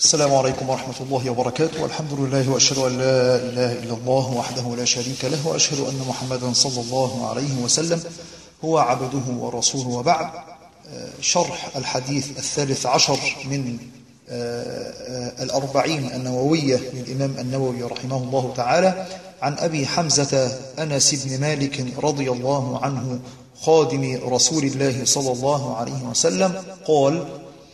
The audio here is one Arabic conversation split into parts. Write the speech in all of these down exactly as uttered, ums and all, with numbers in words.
السلام عليكم ورحمة الله وبركاته، والحمد لله وأشهد أن لا إله إلا الله وحده لا شريك له، وأشهد أن محمدا صلى الله عليه وسلم هو عبده ورسوله. وبعد، شرح الحديث الثالث عشر من الأربعين النووية للإمام النووي رحمه الله تعالى عن أبي حمزة أنس بن مالك رضي الله عنه خادم رسول الله صلى الله عليه وسلم قال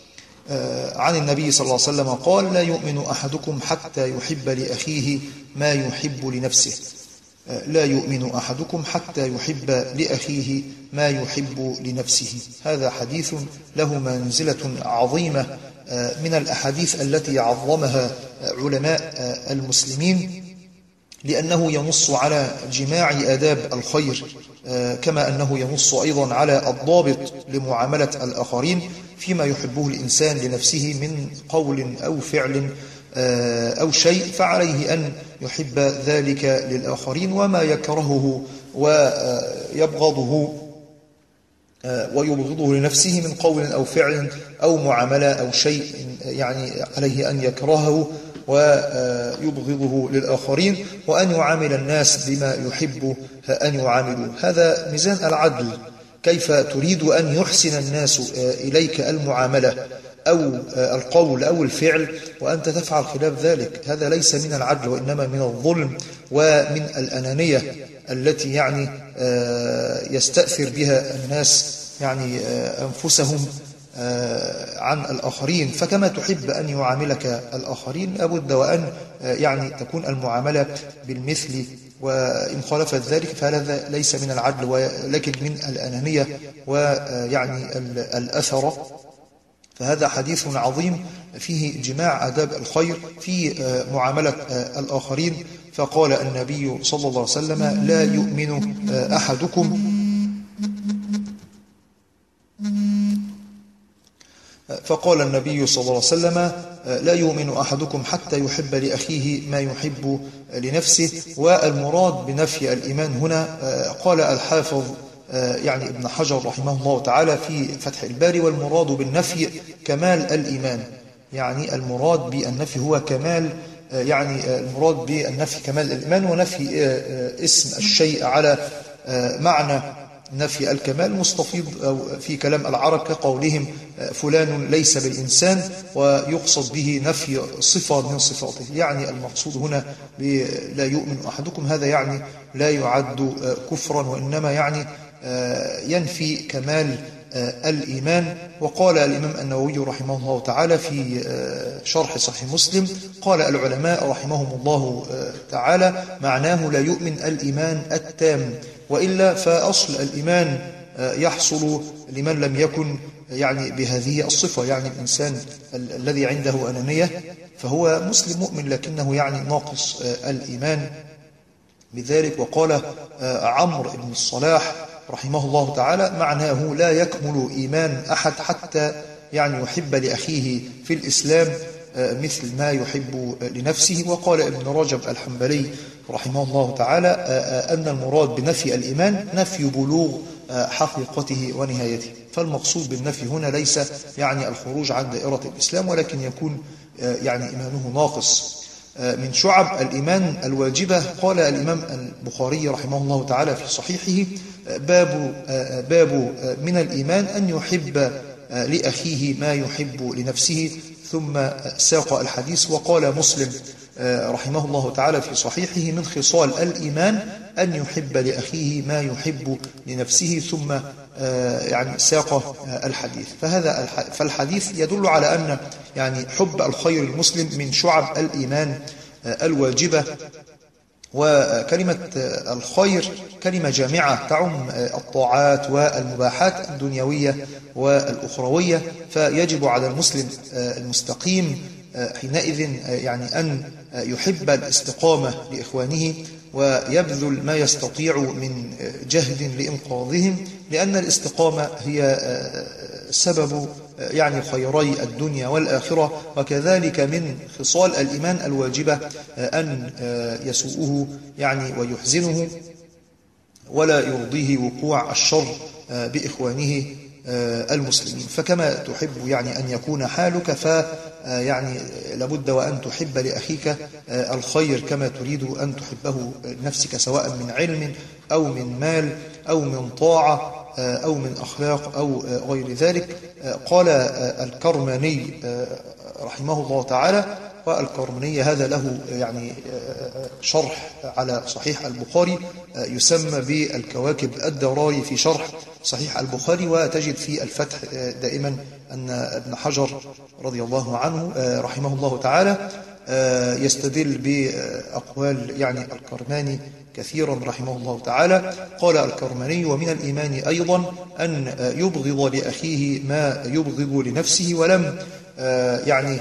عن النبي صلى الله عليه وسلم قال: لا يؤمن أحدكم حتى يحب لأخيه ما يحب لنفسه. لا يؤمن أحدكم حتى يحب لأخيه ما يحب لنفسه. هذا حديث له منزلة عظيمة من الأحاديث التي عظمها علماء المسلمين، لأنه ينص على جماع آداب الخير، كما أنه ينص أيضا على الضابط لمعاملة الآخرين فيما يحبه الإنسان لنفسه من قول أو فعل أو شيء، فعليه أن يحب ذلك للآخرين، وما يكرهه ويبغضه ويبغضه لنفسه من قول أو فعل أو معاملة أو شيء، يعني عليه أن يكرهه ويبغضه للآخرين، وأن يعامل الناس بما يحب أن يعاملوا. هذا ميزان العدل. كيف تريد أن يحسن الناس إليك المعاملة أو القول أو الفعل وأنت تفعل خلاف ذلك؟ هذا ليس من العدل، وإنما من الظلم ومن الأنانية التي يعني يستأثر بها الناس يعني أنفسهم عن الآخرين. فكما تحب أن يعاملك الآخرين لابد وأن يعني تكون المعاملة بالمثل، وإن خالفت ذلك فهذا ليس من العدل ولكن من الأنانية ويعني الأثرة. فهذا حديث عظيم فيه جماع آداب الخير في معاملة الآخرين. فقال النبي صلى الله عليه وسلم: لا يؤمن أحدكم فقال النبي صلى الله عليه وسلم: لا يؤمن أحدكم حتى يحب لأخيه ما يحب لنفسه. والمراد بنفي الإيمان هنا قال الحافظ يعني ابن حجر رحمه الله تعالى في فتح الباري: والمراد بالنفي كمال الإيمان. يعني المراد بالنفي هو كمال، يعني المراد بالنفي كمال الإيمان، ونفي اسم الشيء على معنى نفي الكمال مستفيض أو في كلام العرب كقولهم فلان ليس بالإنسان، ويقصد به نفي صفة من صفاته. يعني المقصود هنا لا يؤمن أحدكم، هذا يعني لا يعد كفرا، وإنما يعني ينفي كمال الإيمان. وقال الإمام النووي رحمه الله تعالى في شرح صحيح مسلم: قال العلماء رحمهم الله تعالى: معناه لا يؤمن الإيمان التام، وإلا فأصل الإيمان يحصل لمن لم يكن يعني بهذه الصفة. يعني الإنسان الذي عنده أنانية فهو مسلم مؤمن، لكنه يعني ناقص الإيمان بذلك. وقال عمرو بن الصلاح رحمه الله تعالى: معناه لا يكمل إيمان أحد حتى يعني يحب لأخيه في الإسلام مثل ما يحب لنفسه. وقال ابن رجب الحنبلي رحمه الله تعالى أن المراد بنفي الإيمان نفي بلوغ حقيقته ونهايته. فالمقصود بالنفي هنا ليس يعني الخروج عن دائرة الإسلام، ولكن يكون يعني إيمانه ناقص. من شعب الإيمان الواجبة قال الإمام البخاري رحمه الله تعالى في صحيحه: باب, باب من الإيمان أن يحب لأخيه ما يحب لنفسه، ثم ساق الحديث. وقال مسلم رحمه الله تعالى في صحيحه: من خصال الإيمان أن يحب لأخيه ما يحب لنفسه، ثم يعني ساق الحديث. فهذا فالحديث يدل على أن يعني حب الخير المسلم من شعب الإيمان الواجبة. وكلمة الخير كلمة جامعة تعم الطاعات والمباحات الدنيوية والأخروية، فيجب على المسلم المستقيم حينئذ يعني أن يحب الاستقامة لإخوانه ويبذل ما يستطيع من جهد لإنقاذهم، لأن الاستقامة هي سبب يعني خيري الدنيا والآخرة. وكذلك من خصال الإيمان الواجبة أن يسوءه يعني ويحزنه ولا يرضيه وقوع الشر بإخوانه المسلمين. فكما تحب يعني أن يكون حالك ف يعني لابد وأن تحب لأخيك الخير كما تريد أن تحبه لنفسك، سواء من علم أو من مال أو من طاعة أو من أخلاق أو غير ذلك. قال الكرماني رحمه الله تعالى، والكرماني هذا له يعني شرح على صحيح البخاري يسمى بالكواكب الدراري في شرح صحيح البخاري، وتجد في الفتح دائما أن ابن حجر رضي الله عنه رحمه الله تعالى يستدل بأقوال يعني الكرماني كثيرا رحمه الله تعالى. قال الكرماني: ومن الإيمان أيضا أن يبغض لأخيه ما يبغض لنفسه، ولم يعني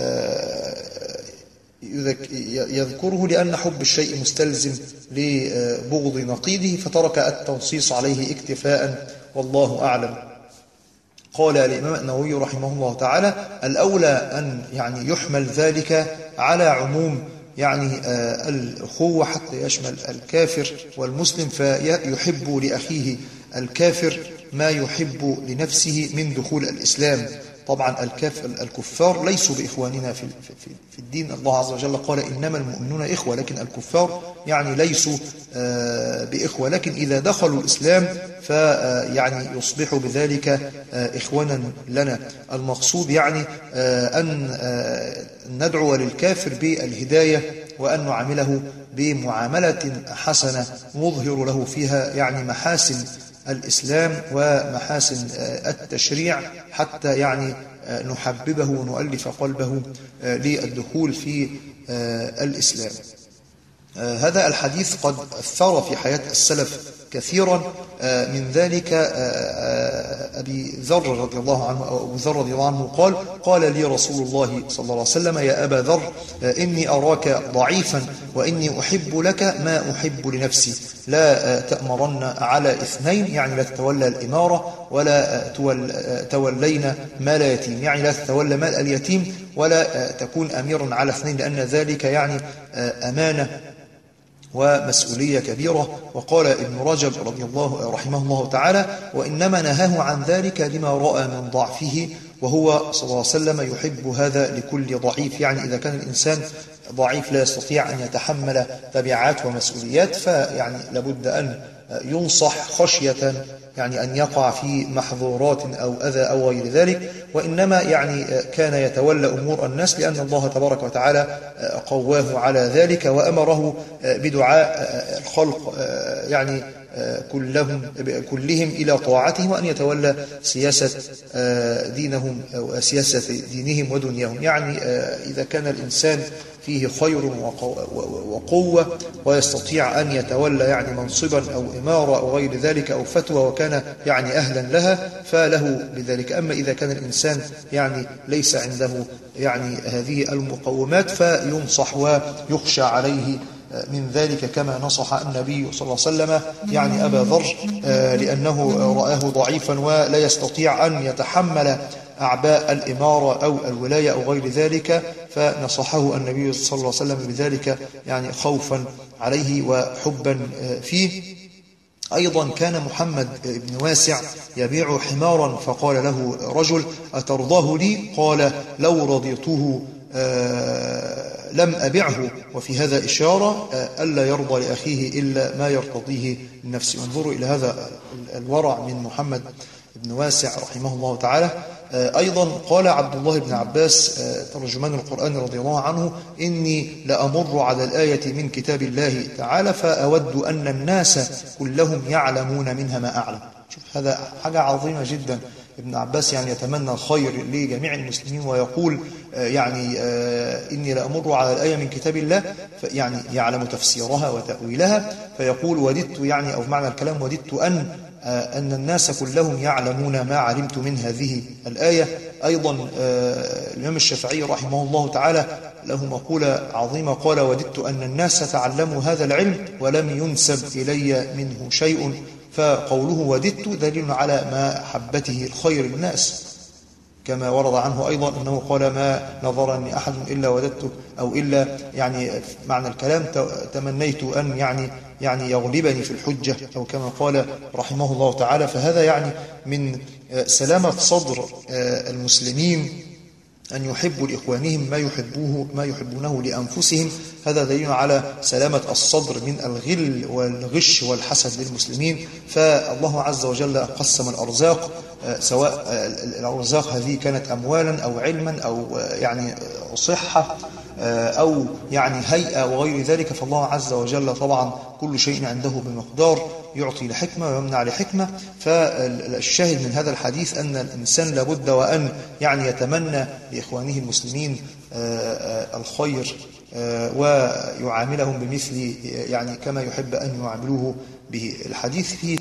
يذكره لأن حب الشيء مستلزم لبغض نقيضه، فترك التنصيص عليه اكتفاء، والله أعلم. قال الإمام النووي رحمه الله تعالى: الأولى أن يعني يحمل ذلك على عموم يعني الأخوة حتى يشمل الكافر والمسلم، فيحب لأخيه الكافر ما يحب لنفسه من دخول الإسلام. طبعا الكفار ليسوا بإخواننا في في الدين، الله عز وجل قال: إنما المؤمنون إخوة، لكن الكفار يعني ليسوا بإخوة، لكن إذا دخلوا الإسلام فيعني يصبحوا بذلك إخوانا لنا. المقصود يعني أن ندعو للكافر بالهداية، وأن نعامله بمعاملة حسنة نظهر له فيها يعني محاسن الإسلام ومحاسن التشريع، حتى يعني نحببه ونؤلف قلبه للدخول في الإسلام. هذا الحديث قد أثر في حياة السلف كثيرا، من ذلك أبي ذر رضي الله عنه أو أبو ذر رضي الله عنه قال: قال لي رسول الله صلى الله عليه وسلم: يا أبا ذر، إني أراك ضعيفا وإني أحب لك ما أحب لنفسي، لا تأمرن على اثنين، يعني لا تتولى الإمارة ولا تولين مال يتيم، يعني لا تتولى مال اليتيم ولا تكون أميرا على اثنين، لأن ذلك يعني أمانة ومسؤولية كبيرة. وقال ابن رجب رضي الله رحمه الله تعالى: وإنما نهاه عن ذلك لما رأى من ضعفه، وهو صلى الله عليه وسلم يحب هذا لكل ضعيف. يعني إذا كان الإنسان ضعيف لا يستطيع أن يتحمل تبعات ومسؤوليات، فيعني لابد أن ينصح خشية يعني أن يقع في محظورات أو أذى أو غير ذلك، وإنما يعني كان يتولى أمور الناس لأن الله تبارك وتعالى قواه على ذلك، وأمره بدعاء الخلق يعني كلهم كلهم إلى طاعته، وأن يتولى سياسة دينهم أو سياسة دينهم ودنياهم. يعني إذا كان الإنسان فيه خير وقوة ويستطيع أن يتولى يعني منصبا أو إمارة أو غير ذلك أو فتوى وكان يعني أهلا لها فله بذلك. أما إذا كان الإنسان يعني ليس عنده يعني هذه المقومات فينصح ويخشى عليه من ذلك، كما نصح النبي صلى الله عليه وسلم يعني أبا ذر لأنه رآه ضعيفا ولا يستطيع أن يتحمل أعباء الإمارة أو الولاية أو غير ذلك، فنصحه النبي صلى الله عليه وسلم بذلك يعني خوفا عليه وحبا فيه. أيضا كان محمد بن واسع يبيع حمارا، فقال له رجل: أترضاه لي؟ قال: لو رضيته لم أبعه. وفي هذا إشارة ألا يرضى لأخيه إلا ما يرتضيه لنفسه. انظروا إلى هذا الورع من محمد بن واسع رحمه الله تعالى. أيضا قال عبد الله بن عباس ترجمان القرآن رضي الله عنه: إني لأمر على الآية من كتاب الله تعالى فأود أن الناس كلهم يعلمون منها ما أعلم. شوف هذا حاجة عظيمة جدا. ابن عباس يعني يتمنى الخير لجميع المسلمين ويقول يعني إني لأمر على الآية من كتاب الله، يعني يعلم تفسيرها وتأويلها، فيقول وددت يعني أو معنى الكلام وددت أن أن الناس كلهم يعلمون ما علمت من هذه الآية. أيضا الإمام الشافعي رحمه الله تعالى له مقولة عظيمة، قال: وددت أن الناس تعلموا هذا العلم ولم ينسب إلي منه شيء. فقوله وددت دليل على محبته الخير للناس. كما ورد عنه أيضا أنه قال ما نظرني أحد إلا وددته أو إلا يعني معنى الكلام تمنيت أن يعني يعني يغلبني في الحجة أو كما قال رحمه الله تعالى. فهذا يعني من سلامة صدر المسلمين أن يحبوا لإخوانهم ما يحبوه ما يحبونه لأنفسهم. هذا دليل على سلامة الصدر من الغل والغش والحسد للمسلمين. فالله عز وجل قسم الأرزاق، سواء الأرزاق هذه كانت أموالا أو علما أو يعني صحة أو يعني هيئة وغير ذلك، فالله عز وجل طبعا كل شيء عنده بمقدار، يعطي لحكمة ويمنع لحكمة. فالشاهد من هذا الحديث أن الإنسان لابد وأن يعني يتمنى لإخوانه المسلمين الخير ويعاملهم بمثل يعني كما يحب أن يعاملوه به. الحديث فيه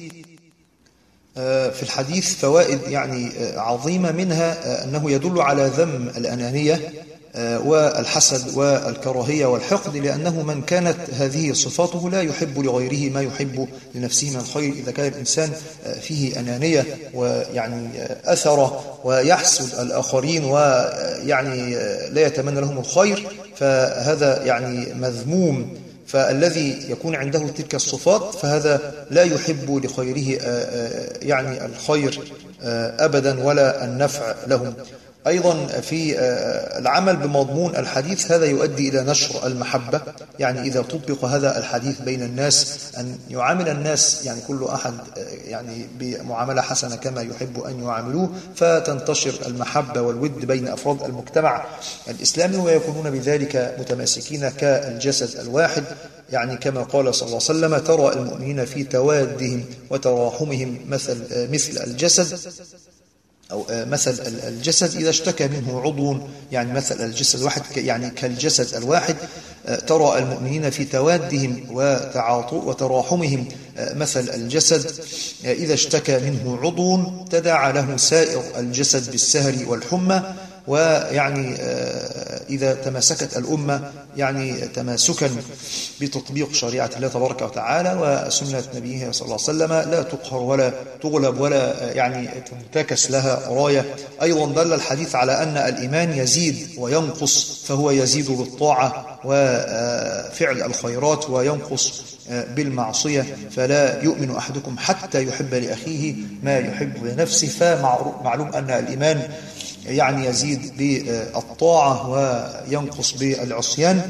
في الحديث فوائد يعني عظيمة، منها أنه يدل على ذم الأنانية والحسد والكراهية والحقد، لأنه من كانت هذه صفاته لا يحب لغيره ما يحب لنفسه من الخير. إذا كان الإنسان فيه أنانية ويعني أثر ويحسد الآخرين ويعني لا يتمنى لهم الخير، فهذا يعني مذموم. فالذي يكون عنده تلك الصفات فهذا لا يحب لخيره يعني الخير أبدا ولا النفع لهم. أيضا في العمل بمضمون الحديث هذا يؤدي إلى نشر المحبة، يعني إذا طبق هذا الحديث بين الناس أن يعامل الناس يعني كل أحد يعني بمعاملة حسنة كما يحب أن يعاملوه، فتنتشر المحبة والود بين أفراد المجتمع الإسلامي، ويكونون بذلك متماسكين كالجسد الواحد، يعني كما قال صلى الله عليه وسلم ترى المؤمنين في توادهم وتراحمهم مثل مثل الجسد أو مثل الجسد إذا اشتكى منه عضو، يعني مثل الجسد الواحد يعني كالجسد الواحد. ترى المؤمنين في توادهم وتراحمهم مثل الجسد إذا اشتكى منه عضو تداعى له سائر الجسد بالسهر والحمى. ويعني إذا تماسكت الأمة يعني تماسكا بتطبيق شريعة الله تبارك وتعالى وسنة نبيه صلى الله عليه وسلم لا تقهر ولا تغلب ولا يعني تنتكس لها راية. أيضا دل الحديث على أن الإيمان يزيد وينقص، فهو يزيد بالطاعة وفعل الخيرات وينقص بالمعصية. فلا يؤمن أحدكم حتى يحب لأخيه ما يحب لنفسه. فمعلوم أن الإيمان يعني يزيد بالطاعة وينقص بالعصيان.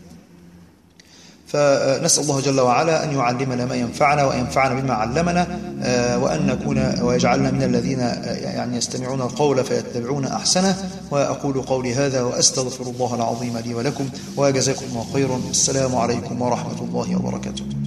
فنسأل الله جل وعلا أن يعلمنا ما ينفعنا وينفعنا بما علمنا، وأن نكون ويجعلنا من الذين يعني يستمعون القول فيتبعون أحسنه. وأقول قولي هذا وأستغفر الله العظيم لي ولكم، وجزاكم الله خيرا. السلام عليكم ورحمة الله وبركاته.